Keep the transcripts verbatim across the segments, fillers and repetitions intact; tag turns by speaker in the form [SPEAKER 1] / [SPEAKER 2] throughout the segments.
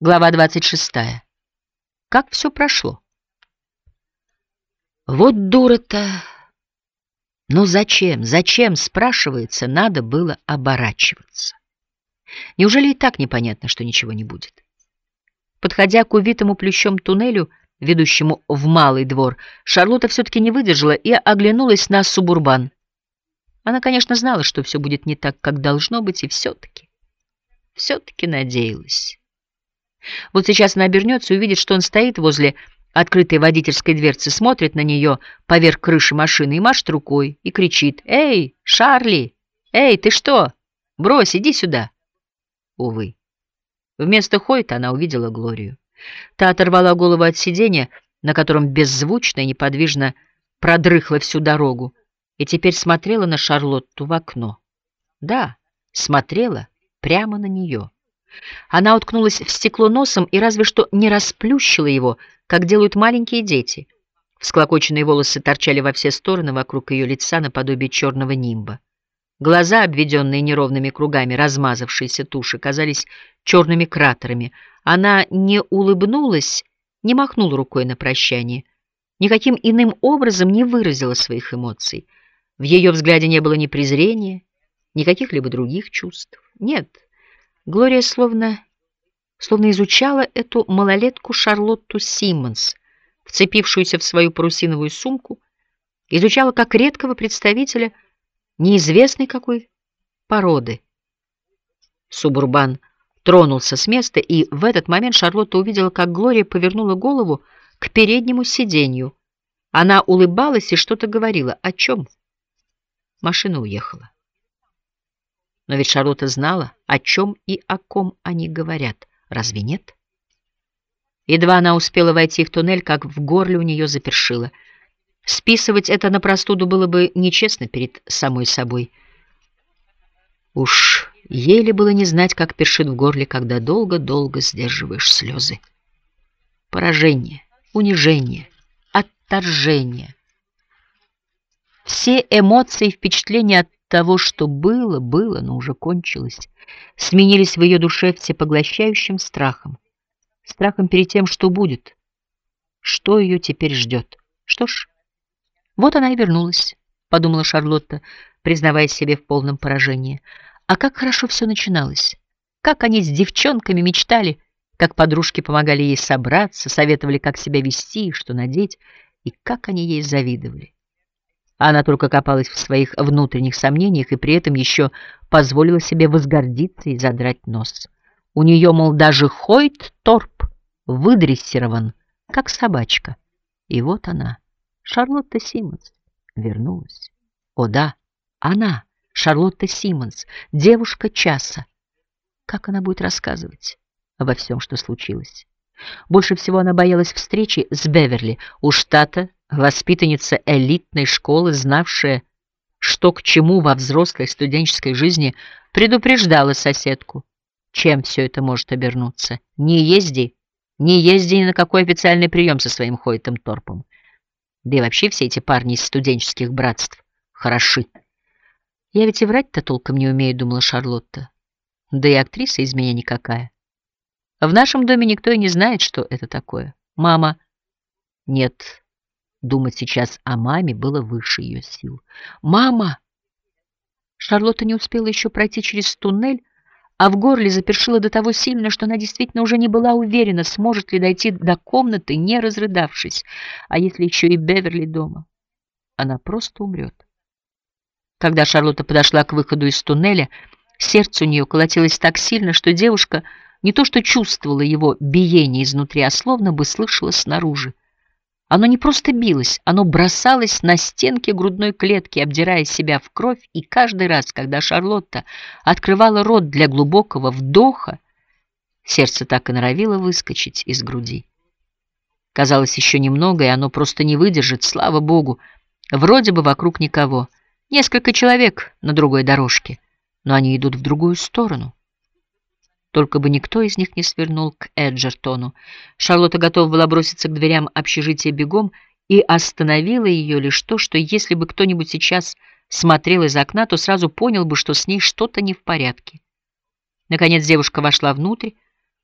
[SPEAKER 1] Глава двадцать шестая. Как все прошло? Вот дура-то. Но зачем, зачем, спрашивается, надо было оборачиваться? Неужели и так непонятно, что ничего не будет? Подходя к увитому плющом туннелю, ведущему в малый двор, Шарлотта все-таки не выдержала и оглянулась на субурбан. Она, конечно, знала, что все будет не так, как должно быть, и все-таки, все-таки надеялась. Вот сейчас она обернется и увидит, что он стоит возле открытой водительской дверцы, смотрит на нее поверх крыши машины и машет рукой, и кричит: «Эй, Шарли! Эй, ты что? Брось, иди сюда!» Увы. Вместо Хойта она увидела Глорию. Та оторвала голову от сиденья, на котором беззвучно и неподвижно продрыхла всю дорогу, и теперь смотрела на Шарлотту в окно. Да, смотрела прямо на нее. Она уткнулась в стекло носом и разве что не расплющила его, как делают маленькие дети. Всклокоченные волосы торчали во все стороны вокруг ее лица наподобие черного нимба. Глаза, обведенные неровными кругами размазавшейся туши, казались черными кратерами. Она не улыбнулась, не махнула рукой на прощание, никаким иным образом не выразила своих эмоций. В ее взгляде не было ни презрения, ни каких-либо других чувств. Нет. Глория словно, словно изучала эту малолетку Шарлотту Симмонс, вцепившуюся в свою парусиновую сумку, изучала как редкого представителя неизвестной какой породы. Субурбан тронулся с места, и в этот момент Шарлотта увидела, как Глория повернула голову к переднему сиденью. Она улыбалась и что-то говорила. О чем? Машина уехала. Но ведь Шарлотта знала, о чем и о ком они говорят. Разве нет? Едва она успела войти в туннель, как в горле у нее запершило. Списывать это на простуду было бы нечестно перед самой собой. Уж еле было не знать, как першит в горле, когда долго-долго сдерживаешь слезы. Поражение, унижение, отторжение. Все эмоции и впечатления от того, что было, было, но уже кончилось, сменились в ее душе всепоглощающим страхом. Страхом перед тем, что будет, что ее теперь ждет. Что ж, вот она и вернулась, подумала Шарлотта, признавая себе в полном поражении. А как хорошо все начиналось. Как они с девчонками мечтали, как подружки помогали ей собраться, советовали, как себя вести и что надеть, и как они ей завидовали. Она только копалась в своих внутренних сомнениях и при этом еще позволила себе возгордиться и задрать нос. У нее, мол, даже Хойт Торп выдрессирован, как собачка. И вот она, Шарлотта Симмонс, вернулась. О да, она, Шарлотта Симмонс, девушка часа. Как она будет рассказывать обо всем, что случилось? Больше всего она боялась встречи с Беверли. Уж та-то воспитанница элитной школы, знавшая, что к чему во взрослой студенческой жизни, предупреждала соседку, чем все это может обернуться. Не езди, не езди ни на какой официальный прием со своим Хойтом Торпом. Да и вообще все эти парни из студенческих братств хороши. Я ведь и врать-то толком не умею, думала Шарлотта. Да и актриса из меня никакая. В нашем доме никто и не знает, что это такое. Мама... Нет, думать сейчас о маме было выше ее сил. Мама! Шарлотта не успела еще пройти через туннель, а в горле запершило до того сильно, что она действительно уже не была уверена, сможет ли дойти до комнаты, не разрыдавшись. А если еще и Беверли дома? Она просто умрет. Когда Шарлотта подошла к выходу из туннеля, сердце у нее колотилось так сильно, что девушка не то что чувствовала его биение изнутри, а словно бы слышала снаружи. Оно не просто билось, оно бросалось на стенки грудной клетки, обдирая себя в кровь, и каждый раз, когда Шарлотта открывала рот для глубокого вдоха, сердце так и норовило выскочить из груди. Казалось, еще немного, и оно просто не выдержит, слава богу. Вроде бы вокруг никого. Несколько человек на другой дорожке, но они идут в другую сторону. Только бы никто из них не свернул к Эджертону. Шарлотта готова была броситься к дверям общежития бегом, и остановило ее лишь то, что если бы кто-нибудь сейчас смотрел из окна, то сразу понял бы, что с ней что-то не в порядке. Наконец девушка вошла внутрь,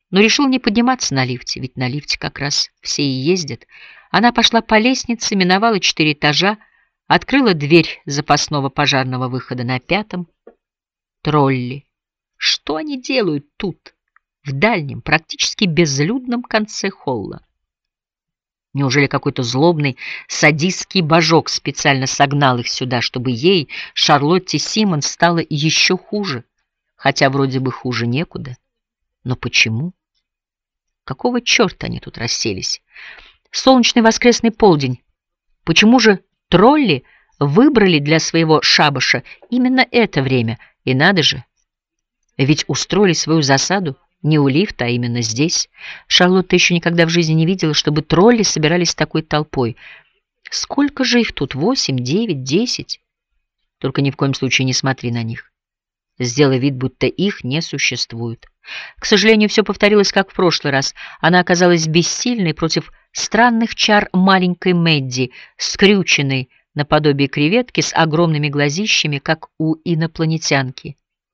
[SPEAKER 1] но решил не подниматься на лифте, ведь на лифте как раз все и ездят. Она пошла по лестнице, миновала четыре этажа, открыла дверь запасного пожарного выхода на пятом. Тролли. Что они делают тут, в дальнем, практически безлюдном конце холла? Неужели какой-то злобный садистский божок специально согнал их сюда, чтобы ей, Шарлотте Симмонс, стало еще хуже? Хотя вроде бы хуже некуда. Но почему? Какого черта они тут расселись? Солнечный воскресный полдень. Почему же тролли выбрали для своего шабаша именно это время? И надо же, ведь устроили свою засаду не у лифта, а именно здесь. Шарлотта еще никогда в жизни не видела, чтобы тролли собирались такой толпой. Сколько же их тут? Восемь, девять, десять? Только ни в коем случае не смотри на них. Сделай вид, будто их не существует. К сожалению, все повторилось, как в прошлый раз. Она оказалась бессильной против странных чар маленькой Мэдди, скрюченной наподобие креветки с огромными глазищами, как у инопланетянки.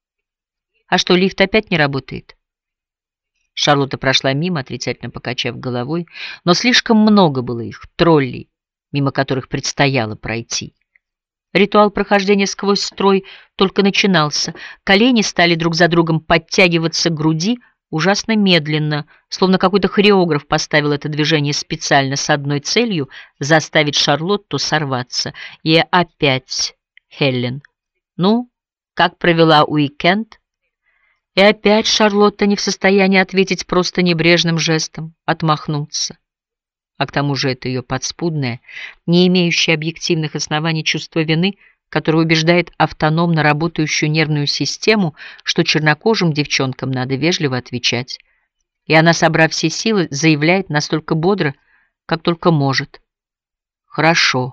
[SPEAKER 1] А что, лифт опять не работает? Шарлотта прошла мимо, отрицательно покачав головой, но слишком много было их, троллей, мимо которых предстояло пройти. Ритуал прохождения сквозь строй только начинался. Колени стали друг за другом подтягиваться к груди ужасно медленно, словно какой-то хореограф поставил это движение специально с одной целью — заставить Шарлотту сорваться. И опять Хелен. Ну, как провела уикенд? И опять Шарлотта не в состоянии ответить просто небрежным жестом, отмахнуться. А к тому же это ее подспудное, не имеющее объективных оснований чувство вины, которое убеждает автономно работающую нервную систему, что чернокожим девчонкам надо вежливо отвечать. И она, собрав все силы, заявляет настолько бодро, как только может. «Хорошо».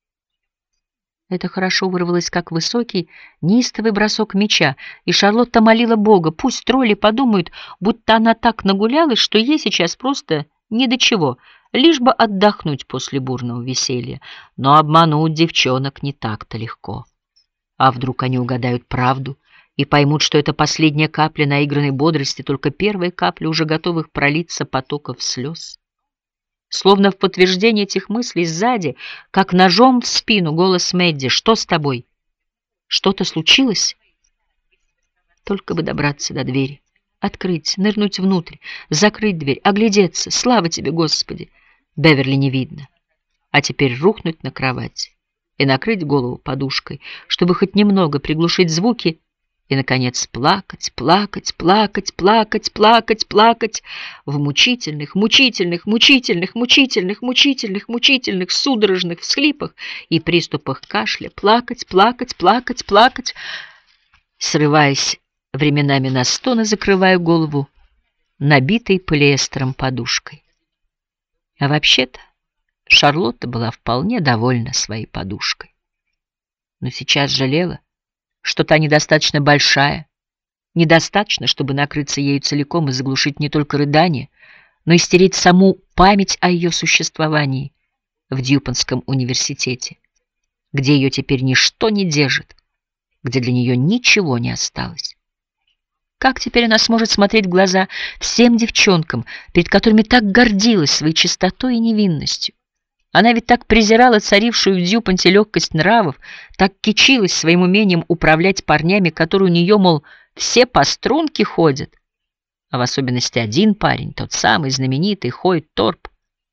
[SPEAKER 1] Это «хорошо» вырвалось как высокий, неистовый бросок мяча, и Шарлотта молила Бога, пусть тролли подумают, будто она так нагулялась, что ей сейчас просто ни до чего, лишь бы отдохнуть после бурного веселья. Но обмануть девчонок не так-то легко. А вдруг они угадают правду и поймут, что это последняя капля наигранной бодрости, только первая капля уже готовых пролиться потоков слез? Словно в подтверждение этих мыслей сзади, как ножом в спину, голос Мэдди: «Что с тобой? Что-то случилось?» Только бы добраться до двери, открыть, нырнуть внутрь, закрыть дверь, оглядеться. Слава тебе, Господи! Беверли не видно. А теперь рухнуть на кровать и накрыть голову подушкой, чтобы хоть немного приглушить звуки, и, наконец, плакать, плакать, плакать, плакать, плакать, плакать в мучительных, мучительных, мучительных, мучительных, мучительных, мучительных, судорожных всхлипах и приступах кашля, плакать, плакать, плакать, плакать, срываясь временами на стон и закрывая голову набитой полиэстером подушкой. А вообще-то Шарлотта была вполне довольна своей подушкой. Но сейчас жалела, что та недостаточно большая, недостаточно, чтобы накрыться ею целиком и заглушить не только рыдание, но и стереть саму память о ее существовании в Дьюпонском университете, где ее теперь ничто не держит, где для нее ничего не осталось. Как теперь она сможет смотреть в глаза всем девчонкам, перед которыми так гордилась своей чистотой и невинностью? Она ведь так презирала царившую в Дьюпонте легкость нравов, так кичилась своим умением управлять парнями, которые у нее, мол, все по струнке ходят. А в особенности один парень, тот самый знаменитый Хойд Торп.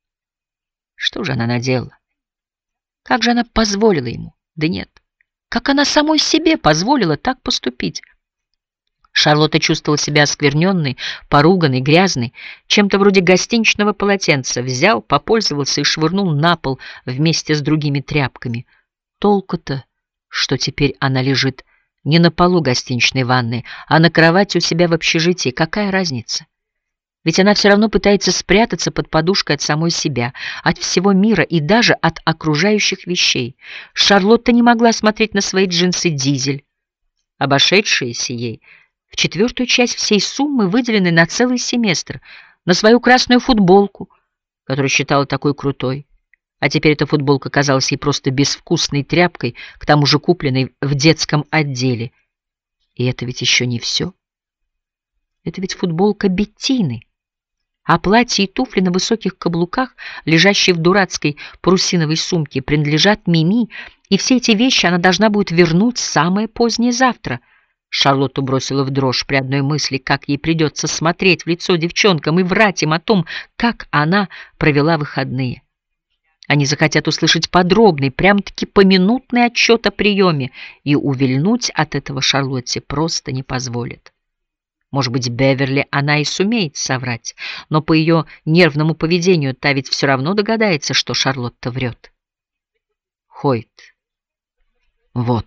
[SPEAKER 1] Что же она наделала? Как же она позволила ему? Да нет, как она самой себе позволила так поступить? Шарлотта чувствовала себя оскверненной, поруганной, грязной, чем-то вроде гостиничного полотенца. Взял, попользовался и швырнул на пол вместе с другими тряпками. Толку-то, что теперь она лежит не на полу гостиничной ванной, а на кровати у себя в общежитии. Какая разница? Ведь она все равно пытается спрятаться под подушкой от самой себя, от всего мира и даже от окружающих вещей. Шарлотта не могла смотреть на свои джинсы «Дизель», обошедшиеся ей в четвертую часть всей суммы, выделенной на целый семестр, на свою красную футболку, которую считала такой крутой. А теперь эта футболка казалась ей просто безвкусной тряпкой, к тому же купленной в детском отделе. И это ведь еще не все. Это ведь футболка Беттины, А платье и туфли на высоких каблуках, лежащие в дурацкой парусиновой сумке, принадлежат Мими, и все эти вещи она должна будет вернуть самое позднее завтра. Шарлотту бросила в дрожь при одной мысли, как ей придется смотреть в лицо девчонкам и врать им о том, как она провела выходные. Они захотят услышать подробный, прям-таки поминутный отчет о приеме, и увильнуть от этого Шарлотте просто не позволит. Может быть, Беверли она и сумеет соврать, но по ее нервному поведению та ведь все равно догадается, что Шарлотта врет. Хойт. Вот.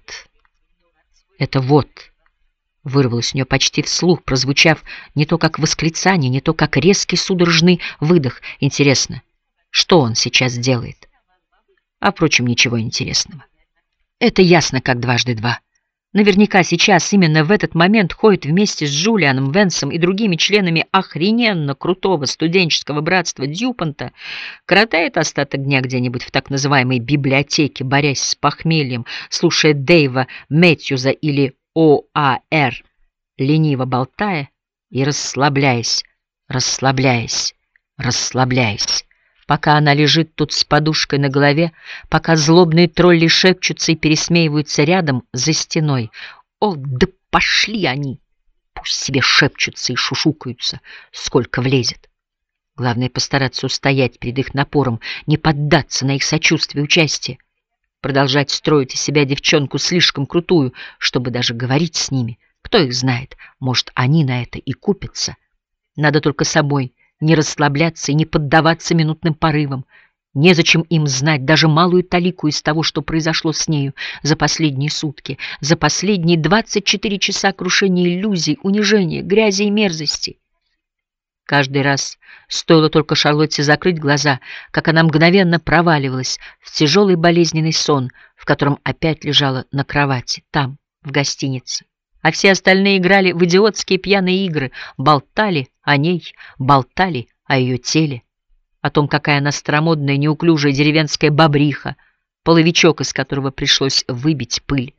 [SPEAKER 1] Это вот. Вырвалось у нее почти вслух, прозвучав не то как восклицание, не то как резкий судорожный выдох. Интересно, что он сейчас делает? А, впрочем, ничего интересного. Это ясно, как дважды два. Наверняка сейчас, именно в этот момент, Хойт вместе с Джулианом Венсом и другими членами охрененно крутого студенческого братства Дьюпонта коротает остаток дня где-нибудь в так называемой библиотеке, борясь с похмельем, слушая Дэйва Мэтьюза или О А Р, лениво болтая и расслабляясь, расслабляясь, расслабляясь. Пока она лежит тут с подушкой на голове, пока злобные тролли шепчутся и пересмеиваются рядом за стеной. О, да пошли они! Пусть себе шепчутся и шушукаются, сколько влезет. Главное постараться устоять перед их напором, не поддаться на их сочувствие и участие, продолжать строить из себя девчонку слишком крутую, чтобы даже говорить с ними. Кто их знает, может, они на это и купятся. Надо только собой не расслабляться и не поддаваться минутным порывам. Незачем им знать даже малую талику из того, что произошло с нею за последние сутки, за последние двадцать четыре часа крушения иллюзий, унижения, грязи и мерзости. Каждый раз стоило только Шарлотте закрыть глаза, как она мгновенно проваливалась в тяжелый болезненный сон, в котором опять лежала на кровати, там, в гостинице. А все остальные играли в идиотские пьяные игры, болтали о ней, болтали о ее теле, о том, какая она старомодная, неуклюжая деревенская бобриха, половичок из которого пришлось выбить пыль.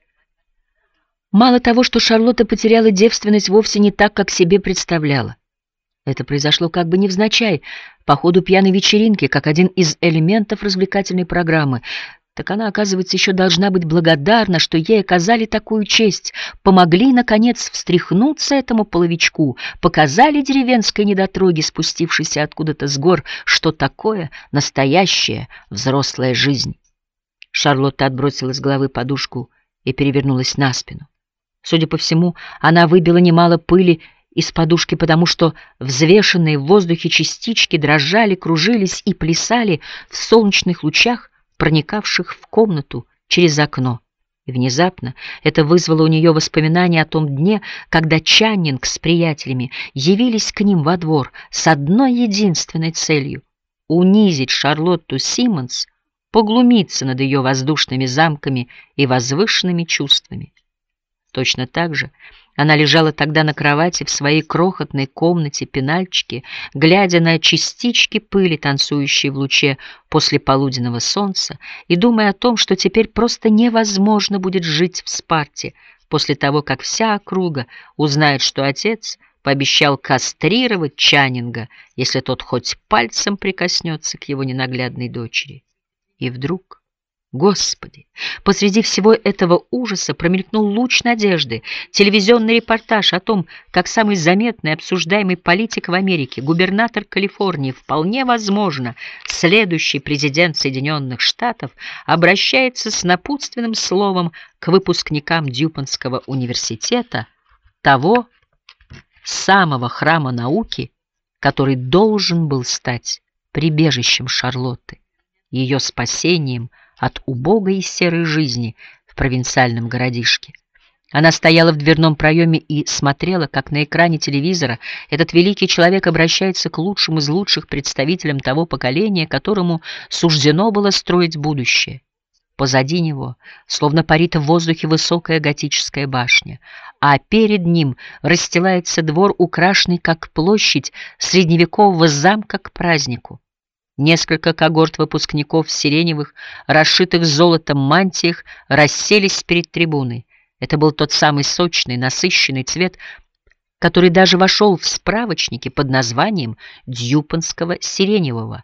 [SPEAKER 1] Мало того, что Шарлотта потеряла девственность вовсе не так, как себе представляла. Это произошло как бы невзначай, по ходу пьяной вечеринки, как один из элементов развлекательной программы. Так она, оказывается, еще должна быть благодарна, что ей оказали такую честь, помогли, наконец, встряхнуться этому половичку, показали деревенской недотроге, спустившейся откуда-то с гор, что такое настоящая взрослая жизнь. Шарлотта отбросила с головы подушку и перевернулась на спину. Судя по всему, она выбила немало пыли из подушки, потому что взвешенные в воздухе частички дрожали, кружились и плясали в солнечных лучах, проникавших в комнату через окно. И внезапно это вызвало у нее воспоминания о том дне, когда Чаннинг с приятелями явились к ним во двор с одной единственной целью — унизить Шарлотту Симмонс, поглумиться над ее воздушными замками и возвышенными чувствами. Точно так же она лежала тогда на кровати в своей крохотной комнате-пенальчике, глядя на частички пыли, танцующие в луче после полуденного солнца, и думая о том, что теперь просто невозможно будет жить в Спарте после того, как вся округа узнает, что отец пообещал кастрировать Чаннинга, если тот хоть пальцем прикоснется к его ненаглядной дочери. И вдруг... Господи! Посреди всего этого ужаса промелькнул луч надежды, телевизионный репортаж о том, как самый заметный обсуждаемый политик в Америке, губернатор Калифорнии, вполне возможно, следующий президент Соединенных Штатов, обращается с напутственным словом к выпускникам Дьюпонтского университета, того самого храма науки, который должен был стать прибежищем Шарлотты, ее спасением от убогой и серой жизни в провинциальном городишке. Она стояла в дверном проеме и смотрела, как на экране телевизора этот великий человек обращается к лучшим из лучших представителям того поколения, которому суждено было строить будущее. Позади него, словно парит в воздухе высокая готическая башня, а перед ним расстилается двор, украшенный, как площадь средневекового замка к празднику. Несколько когорт выпускников в сиреневых, расшитых золотом мантиях расселись перед трибуной. Это был тот самый сочный, насыщенный цвет, который даже вошел в справочники под названием Дьюпонского сиреневого.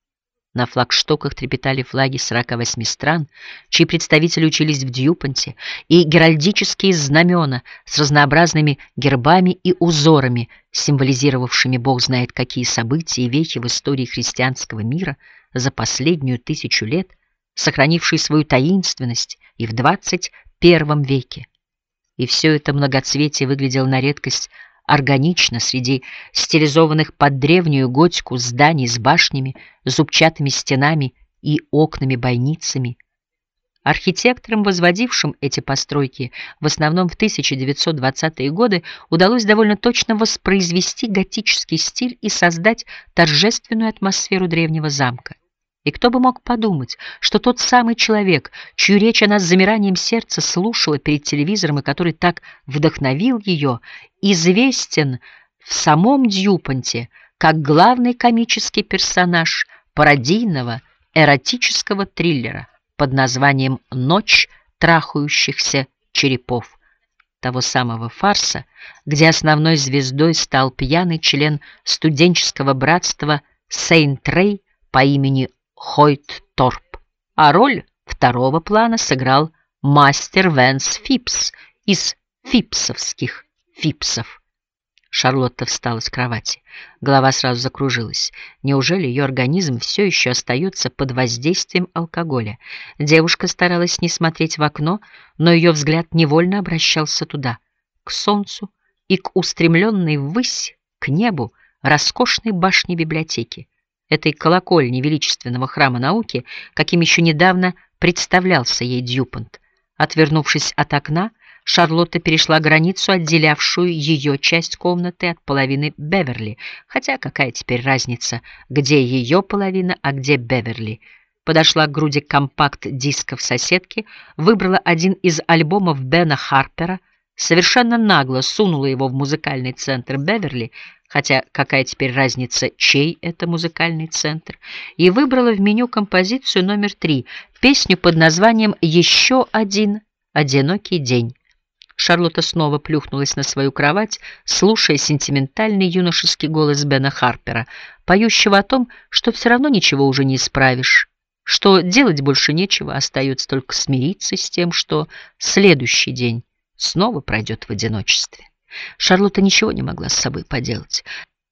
[SPEAKER 1] На флагштоках трепетали флаги сорока восьми стран, чьи представители учились в Дьюпонте, и геральдические знамена с разнообразными гербами и узорами, символизировавшими бог знает какие события и вехи в истории христианского мира за последнюю тысячу лет, сохранившие свою таинственность и в двадцать первом веке. И все это многоцветие выглядело на редкость органично среди стилизованных под древнюю готику зданий с башнями, зубчатыми стенами и окнами-бойницами. Архитекторам, возводившим эти постройки, в основном в тысяча девятьсот двадцатые годы, удалось довольно точно воспроизвести готический стиль и создать торжественную атмосферу древнего замка. И кто бы мог подумать, что тот самый человек, чью речь она с замиранием сердца слушала перед телевизором и который так вдохновил ее, известен в самом Дьюпонте как главный комический персонаж пародийного эротического триллера под названием «Ночь трахающихся черепов», того самого фарса, где основной звездой стал пьяный член студенческого братства Сейнт-Рэй по имени Хойт Торп, а роль второго плана сыграл мастер Вэнс Фипс из фипсовских фипсов. Шарлотта встала с кровати. Голова сразу закружилась. Неужели ее организм все еще остается под воздействием алкоголя? Девушка старалась не смотреть в окно, но ее взгляд невольно обращался туда, к солнцу и к устремленной ввысь, к небу, роскошной башне библиотеки, этой колокольни величественного храма науки, каким еще недавно представлялся ей Дьюпонт. Отвернувшись от окна, Шарлотта перешла границу, отделявшую ее часть комнаты от половины Беверли, хотя какая теперь разница, где ее половина, а где Беверли. Подошла к груди компакт-дисков соседки, выбрала один из альбомов Бена Харпера, совершенно нагло сунула его в музыкальный центр Беверли, хотя какая теперь разница, чей это музыкальный центр, и выбрала в меню композицию номер три, песню под названием «Еще один одинокий день». Шарлотта снова плюхнулась на свою кровать, слушая сентиментальный юношеский голос Бена Харпера, поющего о том, что все равно ничего уже не исправишь, что делать больше нечего, остается только смириться с тем, что следующий день снова пройдет в одиночестве. Шарлотта ничего не могла с собой поделать.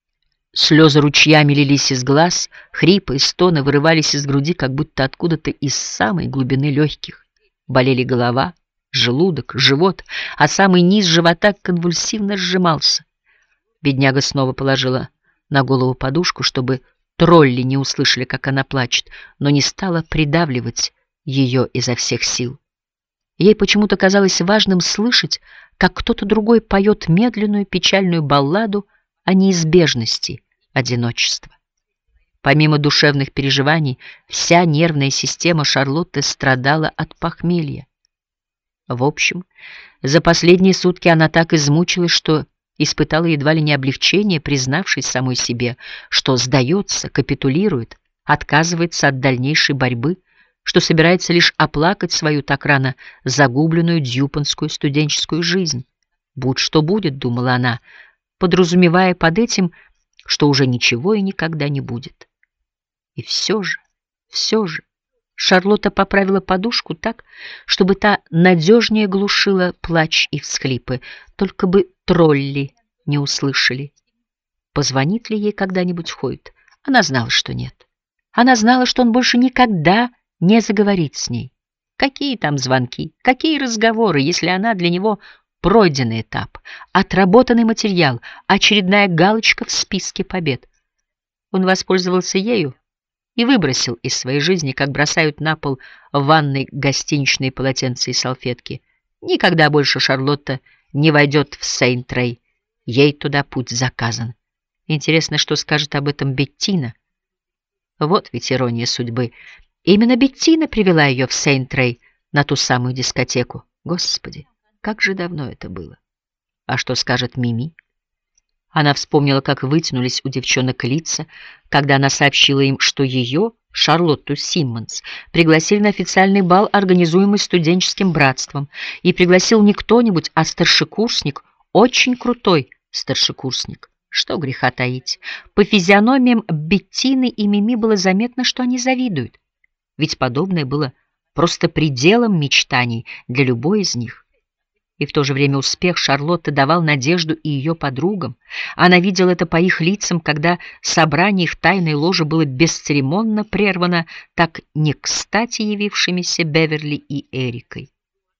[SPEAKER 1] Слезы ручьями лились из глаз, хрипы и стоны вырывались из груди, как будто откуда-то из самой глубины легких. Болели голова, желудок, живот, а самый низ живота конвульсивно сжимался. Бедняга снова положила на голову подушку, чтобы тролли не услышали, как она плачет, но не стала придавливать ее изо всех сил. Ей почему-то казалось важным слышать, как кто-то другой поет медленную печальную балладу о неизбежности одиночества. Помимо душевных переживаний, вся нервная система Шарлотты страдала от похмелья. В общем, за последние сутки она так измучилась, что испытала едва ли не облегчение, признавшись самой себе, что сдается, капитулирует, отказывается от дальнейшей борьбы, что собирается лишь оплакать свою так рано загубленную дьюпонскую студенческую жизнь. «Будь что будет», — думала она, подразумевая под этим, что уже ничего и никогда не будет. И все же, все же, Шарлотта поправила подушку так, чтобы та надежнее глушила плач и всхлипы, только бы тролли не услышали. Позвонит ли ей когда-нибудь Хойт? Она знала, что нет. Она знала, что он больше никогда не заговорит с ней. Какие там звонки, какие разговоры, если она для него пройденный этап, отработанный материал, очередная галочка в списке побед. Он воспользовался ею и выбросил из своей жизни, как бросают на пол в ванной гостиничные полотенца и салфетки. Никогда больше Шарлотта не войдет в Сейнт-Рэй. Ей туда путь заказан. Интересно, что скажет об этом Беттина. Вот ведь ирония судьбы. Именно Беттина привела ее в Сейнт-Рэй, на ту самую дискотеку. Господи, как же давно это было. А что скажет Мими? Она вспомнила, как вытянулись у девчонок лица, когда она сообщила им, что ее, Шарлотту Симмонс, пригласили на официальный бал, организуемый студенческим братством, и пригласил не кто-нибудь, а старшекурсник, очень крутой, старшекурсник. Что греха таить. По физиономиям Беттины и Мими было заметно, что они завидуют. Ведь подобное было просто пределом мечтаний для любой из них. И в то же время успех Шарлотты давал надежду и ее подругам. Она видела это по их лицам, когда собрание их тайной ложи было бесцеремонно прервано так не кстати явившимися Беверли и Эрикой.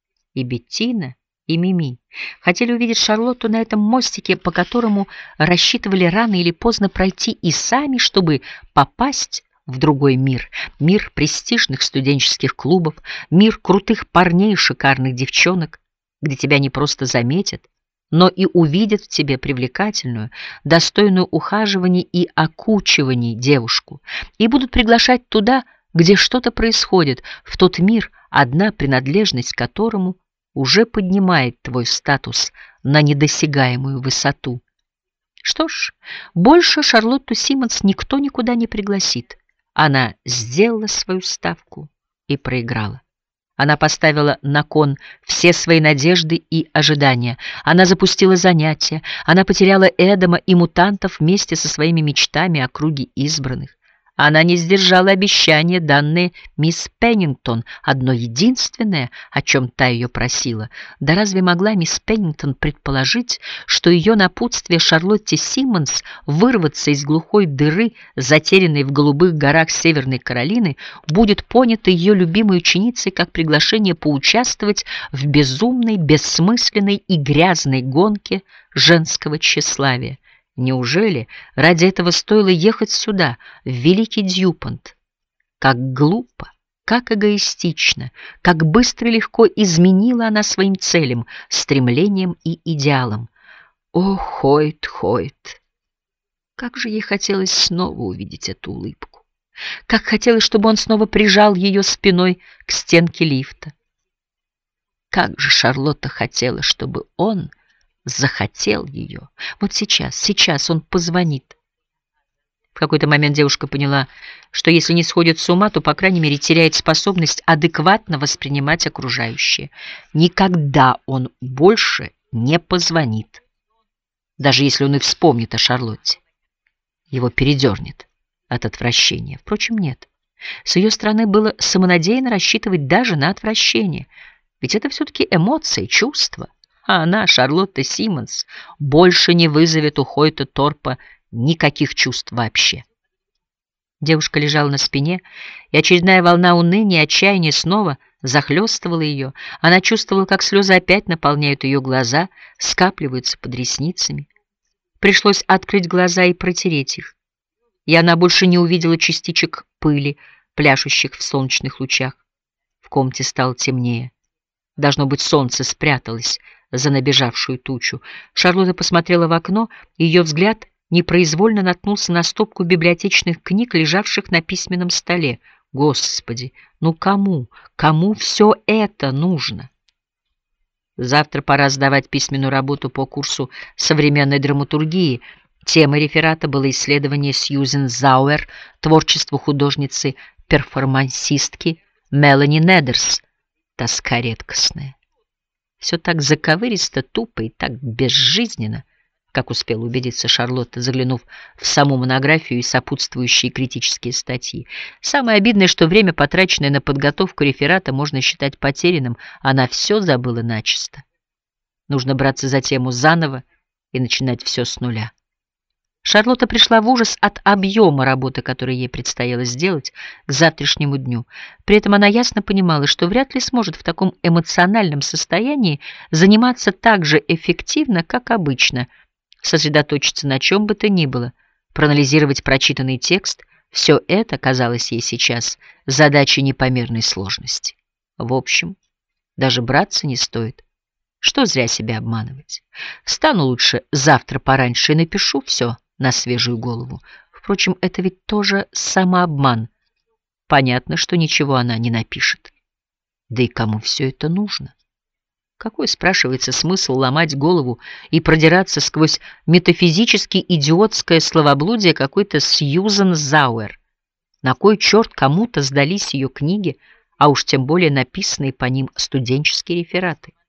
[SPEAKER 1] И Беттина, и Мими хотели увидеть Шарлотту на этом мостике, по которому рассчитывали рано или поздно пройти и сами, чтобы попасть в другой мир, мир престижных студенческих клубов, мир крутых парней и шикарных девчонок, где тебя не просто заметят, но и увидят в тебе привлекательную, достойную ухаживаний и окучиваний девушку, и будут приглашать туда, где что-то происходит, в тот мир, одна принадлежность к которому уже поднимает твой статус на недосягаемую высоту. Что ж, больше Шарлотту Симмонс никто никуда не пригласит. Она сделала свою ставку и проиграла. Она поставила на кон все свои надежды и ожидания. Она запустила занятия. Она потеряла Эдама и мутантов вместе со своими мечтами о круге избранных. Она не сдержала обещания, данные мисс Пеннингтон, одно единственное, о чем та ее просила. Да разве могла мисс Пеннингтон предположить, что ее напутствие Шарлотте Симмонс вырваться из глухой дыры, затерянной в голубых горах Северной Каролины, будет понято ее любимой ученицей как приглашение поучаствовать в безумной, бессмысленной и грязной гонке женского тщеславия? Неужели ради этого стоило ехать сюда, в Великий Дьюпонт? Как глупо, как эгоистично, как быстро и легко изменила она своим целям, стремлениям и идеалам. О, Хойт, Хойт! Как же ей хотелось снова увидеть эту улыбку! Как хотелось, чтобы он снова прижал ее спиной к стенке лифта! Как же Шарлотта хотела, чтобы он захотел ее. Вот сейчас, сейчас он позвонит. В какой-то момент девушка поняла, что если не сходит с ума, то, по крайней мере, теряет способность адекватно воспринимать окружающее. Никогда он больше не позвонит. Даже если он и вспомнит о Шарлотте. Его передернет от отвращения. Впрочем, нет. С ее стороны было самонадеянно рассчитывать даже на отвращение. Ведь это все-таки эмоции, чувства. А она, Шарлотта Симмонс, больше не вызовет у Хойта Торпа никаких чувств вообще. Девушка лежала на спине, и очередная волна уныния и отчаяния снова захлестывала ее. Она чувствовала, как слезы опять наполняют ее глаза, скапливаются под ресницами. Пришлось открыть глаза и протереть их, и она больше не увидела частичек пыли, пляшущих в солнечных лучах. В комнате стало темнее. Должно быть, солнце спряталось за набежавшую тучу. Шарлотта посмотрела в окно, и ее взгляд непроизвольно наткнулся на стопку библиотечных книг, лежавших на письменном столе. Господи, ну кому, кому все это нужно? Завтра пора сдавать письменную работу по курсу современной драматургии. Темой реферата было исследование Сьюзен Зауэр, творчество художницы-перформансистки Мелани Недерс. Тоска редкостная. Все так заковыристо, тупо и так безжизненно, как успела убедиться Шарлотта, заглянув в саму монографию и сопутствующие критические статьи. Самое обидное, что время, потраченное на подготовку реферата, можно считать потерянным. Она все забыла начисто. Нужно браться за тему заново и начинать все с нуля. Шарлотта пришла в ужас от объема работы, которую ей предстояло сделать к завтрашнему дню. При этом она ясно понимала, что вряд ли сможет в таком эмоциональном состоянии заниматься так же эффективно, как обычно, сосредоточиться на чем бы то ни было, проанализировать прочитанный текст. Все это казалось ей сейчас задачей непомерной сложности. В общем, даже браться не стоит. Что зря себя обманывать. Встану лучше завтра пораньше и напишу все на свежую голову. Впрочем, это ведь тоже самообман. Понятно, что ничего она не напишет. Да и кому все это нужно? Какой, спрашивается, смысл ломать голову и продираться сквозь метафизически идиотское словоблудие какой-то Сьюзен Зауэр? На кой черт кому-то сдались ее книги, а уж тем более написанные по ним студенческие рефераты?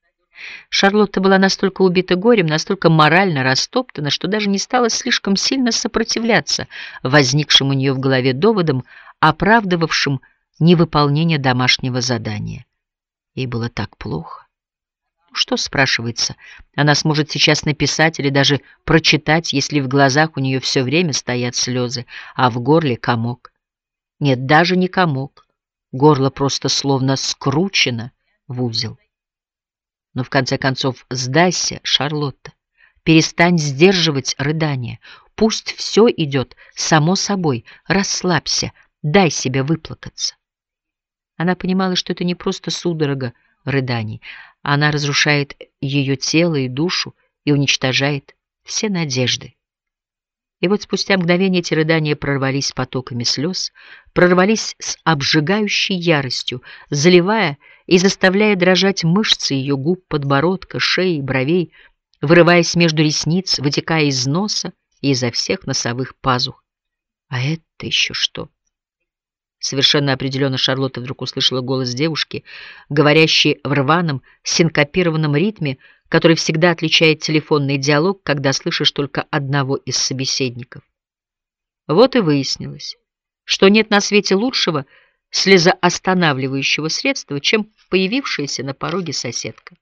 [SPEAKER 1] Шарлотта была настолько убита горем, настолько морально растоптана, что даже не стала слишком сильно сопротивляться возникшим у нее в голове доводам, оправдывавшим невыполнение домашнего задания. Ей было так плохо. Что, спрашивается, она сможет сейчас написать или даже прочитать, если в глазах у нее все время стоят слезы, а в горле комок? Нет, даже не комок. Горло просто словно скручено в узел. Но в конце концов сдайся, Шарлотта. Перестань сдерживать рыдания. Пусть все идет само собой. Расслабься, дай себе выплакаться. Она понимала, что это не просто судорога рыданий. Она разрушает ее тело и душу и уничтожает все надежды. И вот спустя мгновение эти рыдания прорвались потоками слез, прорвались с обжигающей яростью, заливая и заставляя дрожать мышцы ее губ, подбородка, шеи, бровей, вырываясь между ресниц, вытекая из носа и изо всех носовых пазух. А это еще что? Совершенно определенно Шарлотта вдруг услышала голос девушки, говорящей в рваном, синкопированном ритме, который всегда отличает телефонный диалог, когда слышишь только одного из собеседников. Вот и выяснилось, что нет на свете лучшего слезоостанавливающего средства, чем появившаяся на пороге соседка.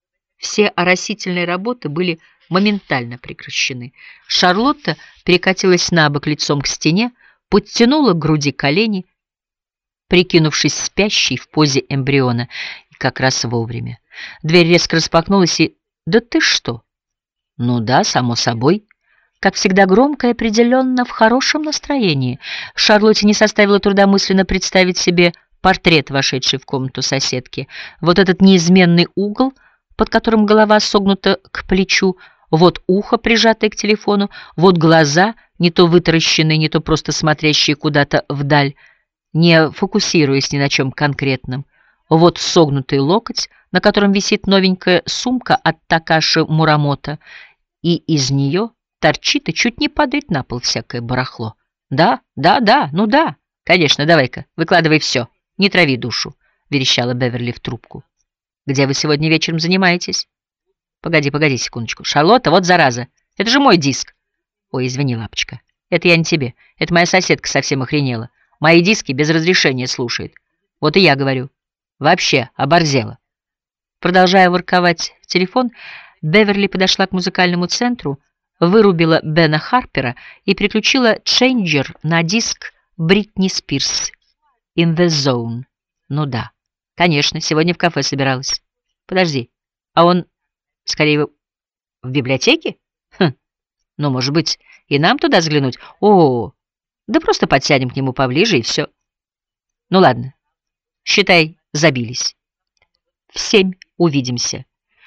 [SPEAKER 1] Все оросительные работы были моментально прекращены. Шарлотта перекатилась на бок лицом к стене, подтянула к груди колени, прикинувшись спящей в позе эмбриона, и как раз вовремя. Дверь резко распахнулась, и... «Да ты что?» «Ну да, само собой». Как всегда громко и определенно в хорошем настроении. Шарлотте не составило труда мысленно представить себе портрет, вошедший в комнату соседки. Вот этот неизменный угол, под которым голова согнута к плечу, вот ухо, прижатое к телефону, вот глаза, не то вытаращенные, не то просто смотрящие куда-то вдаль, не фокусируясь ни на чем конкретном. Вот согнутый локоть, на котором висит новенькая сумка от Такаши Мурамото, и из нее торчит и чуть не падает на пол всякое барахло. «Да, да, да, ну да, конечно, давай-ка, выкладывай все, не трави душу», — верещала Беверли в трубку. «Где вы сегодня вечером занимаетесь?» «Погоди, погоди секундочку. Шарлотта, вот зараза, это же мой диск». «Ой, извини, лапочка, это я не тебе, это моя соседка совсем охренела. Мои диски без разрешения слушает. Вот и я говорю, вообще оборзела». Продолжая ворковать в телефон, Беверли подошла к музыкальному центру, вырубила Бена Харпера и переключила чейнджер на диск Бритни Спирс «In the Zone». Ну да, конечно, сегодня в кафе собиралась. Подожди, а он, скорее, в библиотеке? Хм, ну, может быть, и нам туда взглянуть? О, да просто подсядем к нему поближе и все. Ну ладно, считай, забились. В семь увидимся.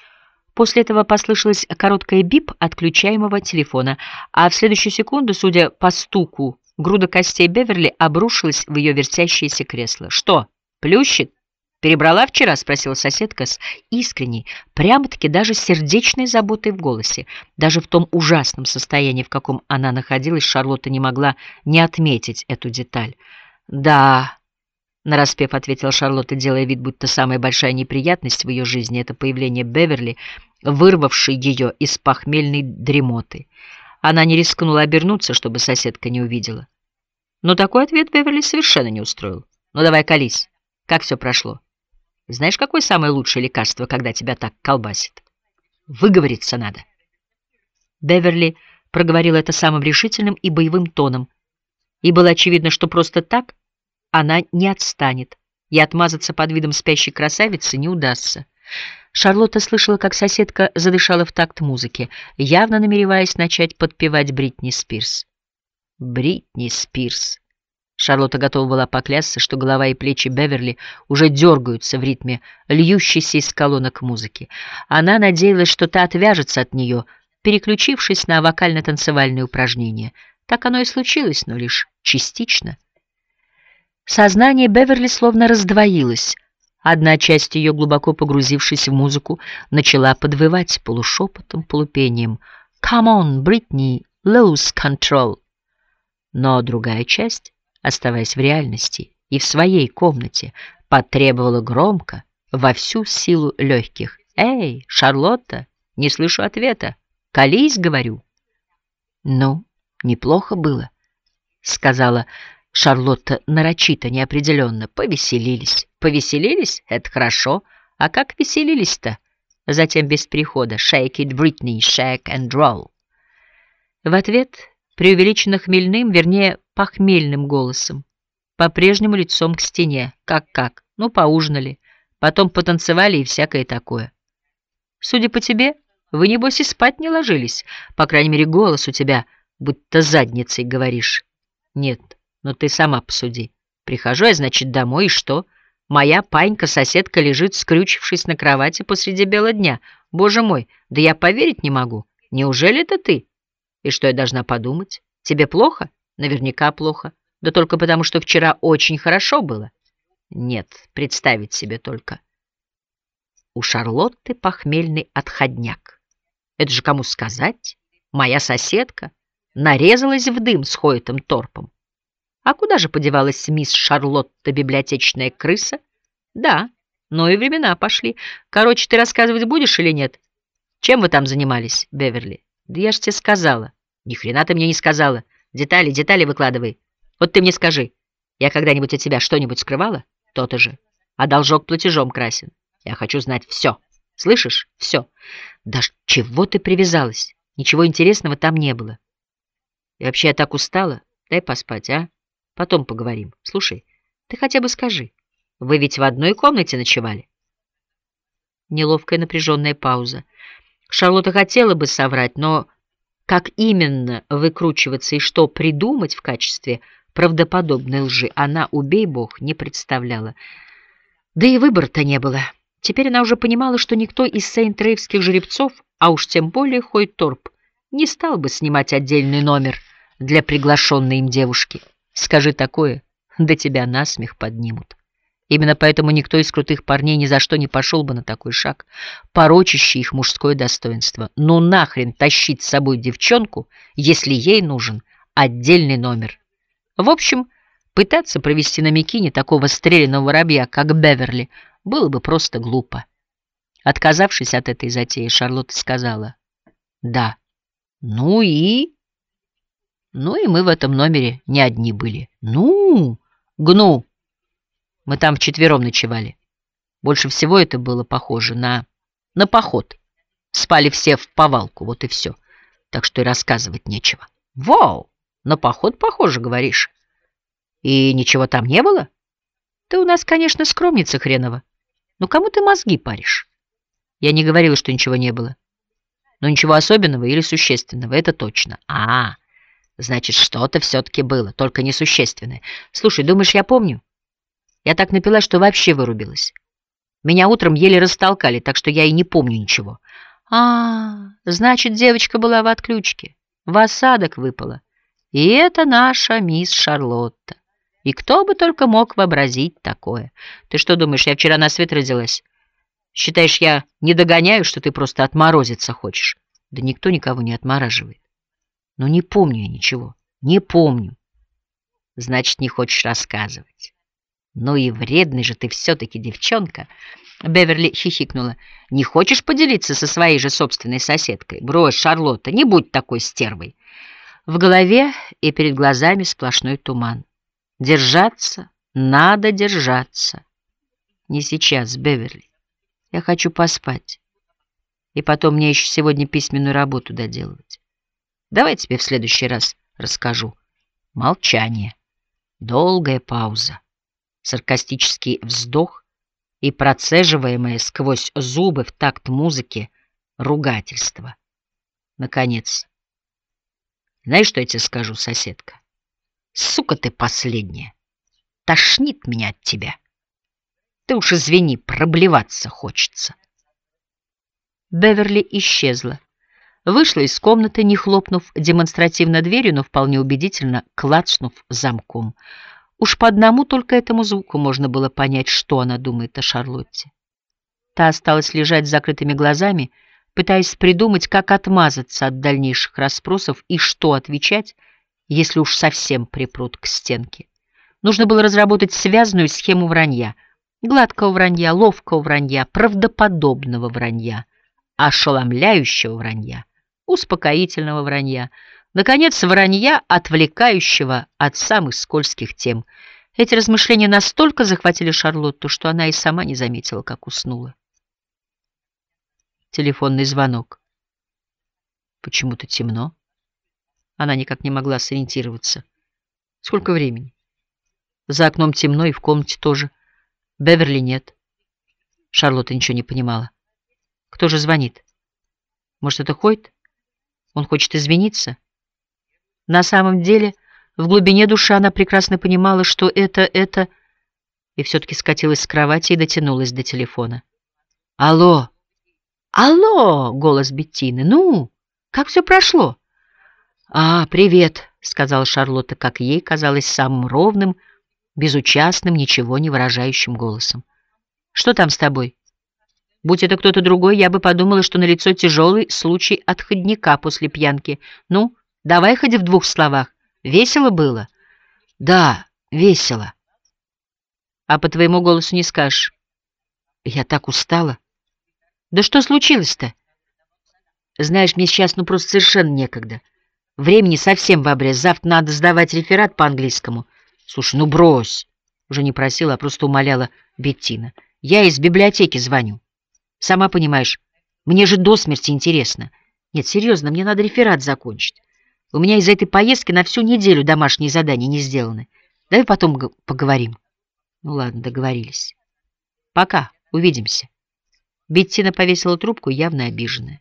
[SPEAKER 1] После этого послышалось короткое бип отключаемого телефона, а в следующую секунду, судя по стуку, груда костей Беверли обрушилась в ее вертящееся кресло. «Что, плющит? Перебрала вчера?» — спросила соседка с искренней, прямо-таки даже сердечной заботой в голосе. Даже в том ужасном состоянии, в каком она находилась, Шарлотта не могла не отметить эту деталь. «Да», — нараспев ответила Шарлотта, делая вид, будто самая большая неприятность в ее жизни — это появление Беверли, вырвавшей ее из похмельной дремоты. Она не рискнула обернуться, чтобы соседка не увидела. Но такой ответ Беверли совершенно не устроил. «Ну давай, колись. Как все прошло? Знаешь, какое самое лучшее лекарство, когда тебя так колбасит? Выговориться надо». Беверли проговорила это самым решительным и боевым тоном, и было очевидно, что просто так она не отстанет, и отмазаться под видом спящей красавицы не удастся. Шарлотта слышала, как соседка задышала в такт музыки, явно намереваясь начать подпевать Бритни Спирс. Бритни Спирс. Шарлотта готова была поклясться, что голова и плечи Беверли уже дергаются в ритме льющейся из колонок музыки. Она надеялась, что та отвяжется от нее, переключившись на вокально-танцевальные упражнения. Так оно и случилось, но лишь частично. Сознание Беверли словно раздвоилось. Одна часть ее, глубоко погрузившись в музыку, начала подвывать полушепотом, полупением «Come on, Britney, lose control». Но другая часть, оставаясь в реальности и в своей комнате, потребовала громко, во всю силу легких «Эй, Шарлотта, не слышу ответа. Колись, говорю». «Ну, неплохо было», — сказала Шарлотта нарочито, неопределенно. «Повеселились». «Повеселились? Это хорошо. А как веселились-то?» Затем без перехода. «Shake it, Britney, shake and roll». В ответ преувеличенно хмельным, вернее, похмельным голосом, по-прежнему лицом к стене. Как-как? Ну, поужинали, потом потанцевали и всякое такое. Судя по тебе, вы, небось, и спать не ложились. По крайней мере, голос у тебя, будто задницей говоришь. Нет, ну ты сама посуди. Прихожу я, значит, домой, и что? Моя панька-соседка лежит, скрючившись на кровати посреди бела дня. Боже мой, да я поверить не могу. Неужели это ты? И что я должна подумать? Тебе плохо? Наверняка плохо. Да только потому, что вчера очень хорошо было. Нет, представить себе только. У Шарлотты похмельный отходняк. Это же кому сказать? Моя соседка нарезалась в дым с Хойтом Торпом. А куда же подевалась мисс Шарлотта, библиотечная крыса? Да, но и времена пошли. Короче, ты рассказывать будешь или нет? Чем вы там занимались, Беверли? Да я ж тебе сказала. Ни хрена ты мне не сказала. Детали, детали выкладывай. Вот ты мне скажи, я когда-нибудь от тебя что-нибудь скрывала? То-то же. А должок платежом красен. Я хочу знать все. Слышишь? Все. Да чего ты привязалась? Ничего интересного там не было. И вообще я так устала. Дай поспать, а? Потом поговорим. Слушай, ты хотя бы скажи, вы ведь в одной комнате ночевали? Неловкая напряженная пауза. Шарлотта хотела бы соврать, но как именно выкручиваться и что придумать в качестве правдоподобной лжи она, убей бог, не представляла. Да и выбора-то не было. Теперь она уже понимала, что никто из сейнт-рейвских жеребцов, а уж тем более Хойт Торп, не стал бы снимать отдельный номер для приглашенной им девушки. Скажи такое, да тебя насмех поднимут. Именно поэтому никто из крутых парней ни за что не пошел бы на такой шаг, порочащий их мужское достоинство. Ну нахрен тащить с собой девчонку, если ей нужен отдельный номер. В общем, пытаться провести на Микине такого стрелянного воробья, как Беверли, было бы просто глупо. Отказавшись от этой затеи, Шарлотта сказала: «Да, ну и...» «Ну и мы в этом номере не одни были». «Ну, гну!» Мы там вчетвером ночевали. Больше всего это было похоже на... на поход. Спали все в повалку, вот и все. Так что и рассказывать нечего. Вау! На поход похоже, говоришь. И ничего там не было? Ты у нас, конечно, скромница хренова. Но кому ты мозги паришь? Я не говорила, что ничего не было. Но ничего особенного или существенного, это точно. А, значит, что-то все-таки было, только несущественное. Слушай, думаешь, я помню? Я так напилась, что вообще вырубилась. Меня утром еле растолкали, так что я и не помню ничего. А, значит, девочка была в отключке, в осадок выпала. И это наша мисс Шарлотта. И кто бы только мог вообразить такое? Ты что думаешь, я вчера на свет родилась? Считаешь, я не догоняю, что ты просто отморозиться хочешь? Да никто никого не отмораживает. Но не помню я ничего, не помню. Значит, не хочешь рассказывать. Ну и вредный же ты все-таки, девчонка. Беверли хихикнула. Не хочешь поделиться со своей же собственной соседкой? Брось, Шарлотта, не будь такой стервой. В голове и перед глазами сплошной туман. Держаться, надо держаться. Не сейчас, Беверли. Я хочу поспать. И потом мне еще сегодня письменную работу доделывать. Давай тебе в следующий раз расскажу. Молчание. Долгая пауза. Саркастический вздох и процеживаемое сквозь зубы в такт музыки ругательство. Наконец. Знаешь, что я тебе скажу, соседка? Сука ты последняя. Тошнит меня от тебя. Ты уж извини, проблеваться хочется. Беверли исчезла. Вышла из комнаты, не хлопнув демонстративно дверью, но вполне убедительно клацнув замком. Уж по одному только этому звуку можно было понять, что она думает о Шарлотте. Та осталась лежать с закрытыми глазами, пытаясь придумать, как отмазаться от дальнейших расспросов и что отвечать, если уж совсем припрут к стенке. Нужно было разработать связанную схему вранья. Гладкого вранья, ловкого вранья, правдоподобного вранья, ошеломляющего вранья, успокоительного вранья, наконец, вранья, отвлекающего от самых скользких тем. Эти размышления настолько захватили Шарлотту, что она и сама не заметила, как уснула. Телефонный звонок. Почему-то темно. Она никак не могла сориентироваться. Сколько времени? За окном темно, и в комнате тоже. Беверли нет. Шарлотта ничего не понимала. Кто же звонит? Может, это Хойт? Он хочет извиниться? На самом деле, в глубине души она прекрасно понимала, что это, это... И все-таки скатилась с кровати и дотянулась до телефона. «Алло! Алло!» — голос Беттины. «Ну, как все прошло?» «А, привет!» — сказала Шарлотта, как ей казалось, самым ровным, безучастным, ничего не выражающим голосом. «Что там с тобой? Будь это кто-то другой, я бы подумала, что налицо тяжелый случай отходняка после пьянки. Ну, давай хоть в двух словах. Весело было?» «Да, весело». «А по твоему голосу не скажешь». «Я так устала». «Да что случилось-то?» «Знаешь, мне сейчас ну просто совершенно некогда. Времени совсем в обрез. Завтра надо сдавать реферат по английскому». «Слушай, ну брось!» Уже не просила, а просто умоляла Беттина. «Я из библиотеки звоню. Сама понимаешь, мне же до смерти интересно. Нет, серьезно, мне надо реферат закончить. У меня из-за этой поездки на всю неделю домашние задания не сделаны. Давай потом поговорим». «Ну ладно, договорились. Пока, увидимся». Беттина повесила трубку, явно обиженная.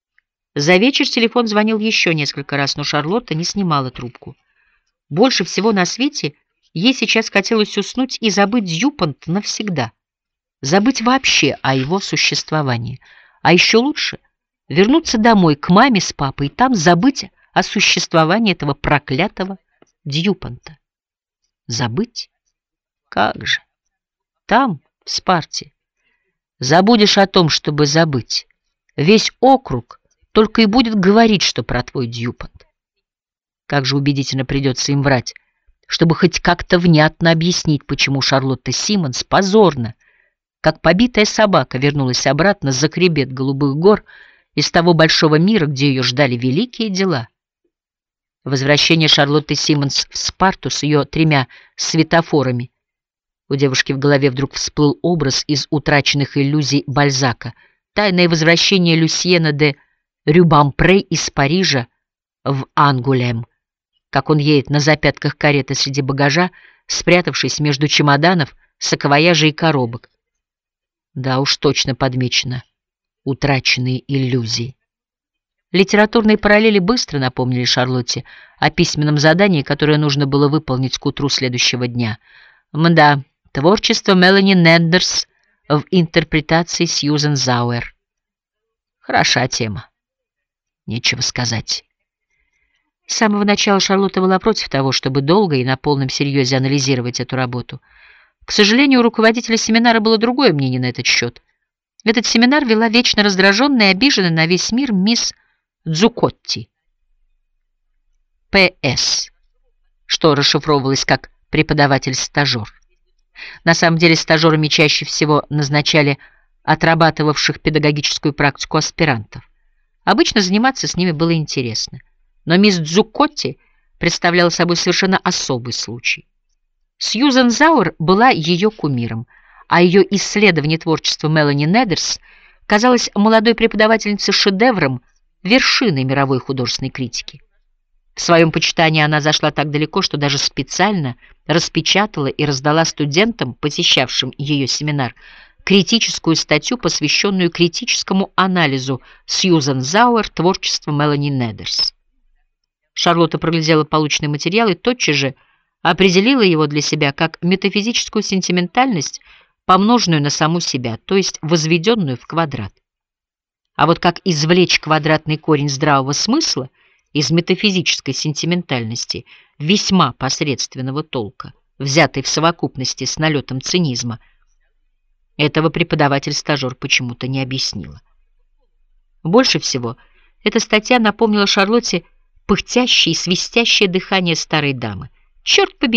[SPEAKER 1] За вечер телефон звонил еще несколько раз, но Шарлотта не снимала трубку. Больше всего на свете ей сейчас хотелось уснуть и забыть Дьюпонт навсегда. Забыть вообще о его существовании. А еще лучше вернуться домой к маме с папой и там забыть о существовании этого проклятого Дьюпонта. Забыть? Как же? Там, в Спарте, забудешь о том, чтобы забыть. Весь округ только и будет говорить, что про твой Дьюпонт. Как же убедительно придется им врать, чтобы хоть как-то внятно объяснить, почему Шарлотта Симмонс позорно, как побитая собака, вернулась обратно за хребет Голубых гор из того большого мира, где ее ждали великие дела. Возвращение Шарлотты Симмонс в Спарту с ее тремя светофорами. У девушки в голове вдруг всплыл образ из утраченных иллюзий Бальзака. Тайное возвращение Люсьена де Рюбампре из Парижа в Ангулем. Как он едет на запятках кареты среди багажа, спрятавшись между чемоданов, саквояжей и коробок. Да уж точно подмечено. Утраченные иллюзии. Литературные параллели быстро напомнили Шарлотте о письменном задании, которое нужно было выполнить к утру следующего дня. Мда, творчество Мелани Нендерс в интерпретации Сьюзен Зауэр. Хороша тема. Нечего сказать. С самого начала Шарлотта была против того, чтобы долго и на полном серьезе анализировать эту работу. К сожалению, у руководителя семинара было другое мнение на этот счет. Этот семинар вела вечно раздраженная и обиженная на весь мир мисс Дзукотти. П С, что расшифровывалось как «преподаватель-стажер». На самом деле стажерами чаще всего назначали отрабатывавших педагогическую практику аспирантов. Обычно заниматься с ними было интересно. Но мисс Дзукотти представляла собой совершенно особый случай. Сьюзен Зауэр была ее кумиром, а ее исследование творчества Мелани Недерс казалось молодой преподавательнице шедевром, вершиной мировой художественной критики. В своем почитании она зашла так далеко, что даже специально распечатала и раздала студентам, посещавшим ее семинар, критическую статью, посвященную критическому анализу Сьюзен Зауэр творчества Мелани Недерс. Шарлотта проглядела полученный материал и тотчас же определила его для себя как метафизическую сентиментальность, помноженную на саму себя, то есть возведенную в квадрат. А вот как извлечь квадратный корень здравого смысла из метафизической сентиментальности весьма посредственного толка, взятой в совокупности с налетом цинизма, этого преподаватель-стажер почему-то не объяснила. Больше всего эта статья напомнила Шарлотте пыхтящее и свистящее дыхание старой дамы. Черт побери,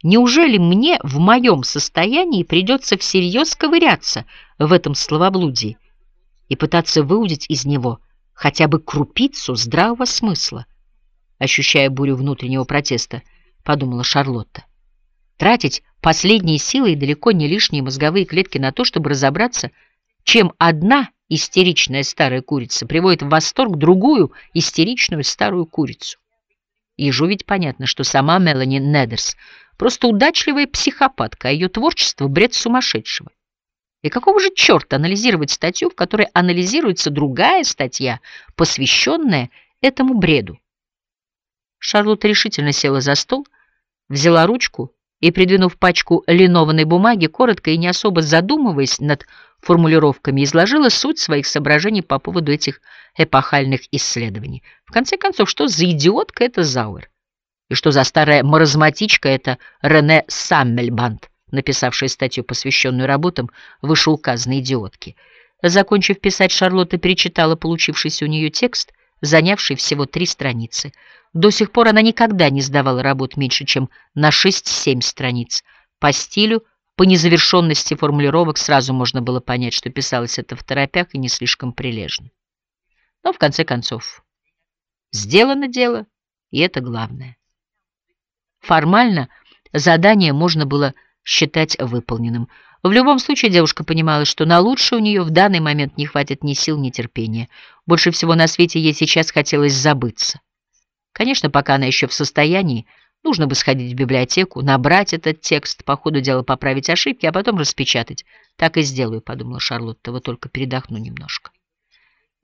[SPEAKER 1] Неужели мне в моем состоянии придется всерьез ковыряться в этом словоблудии и пытаться выудить из него хотя бы крупицу здравого смысла? Ощущая бурю внутреннего протеста, подумала Шарлотта. Тратить последние силы и далеко не лишние мозговые клетки на то, чтобы разобраться, чем одна истеричная старая курица приводит в восторг другую истеричную старую курицу. Ежу ведь понятно, что сама Мелани Недерс просто удачливая психопатка, а ее творчество — бред сумасшедшего. И какого же черта анализировать статью, в которой анализируется другая статья, посвященная этому бреду? Шарлотта решительно села за стол, взяла ручку и, придвинув пачку линованной бумаги, коротко и не особо задумываясь над формулировками, изложила суть своих соображений по поводу этих эпохальных исследований. В конце концов, что за идиотка это Зауэр? И что за старая маразматичка это Рене Саммельбанд, написавшая статью, посвященную работам вышеуказанной идиотки? Закончив писать, Шарлотта перечитала получившийся у нее текст, занявший всего три страницы. До сих пор она никогда не сдавала работ меньше, чем на шесть-семь страниц. По стилю, по незавершенности формулировок сразу можно было понять, что писалось это второпях и не слишком прилежно. Но, в конце концов, сделано дело, и это главное. Формально задание можно было считать выполненным. В любом случае девушка понимала, что на лучшее у нее в данный момент не хватит ни сил, ни терпения. Больше всего на свете ей сейчас хотелось забыться. Конечно, пока она еще в состоянии, нужно бы сходить в библиотеку, набрать этот текст, по ходу дела поправить ошибки, а потом распечатать. Так и сделаю, подумала Шарлотта, вот только передохну немножко.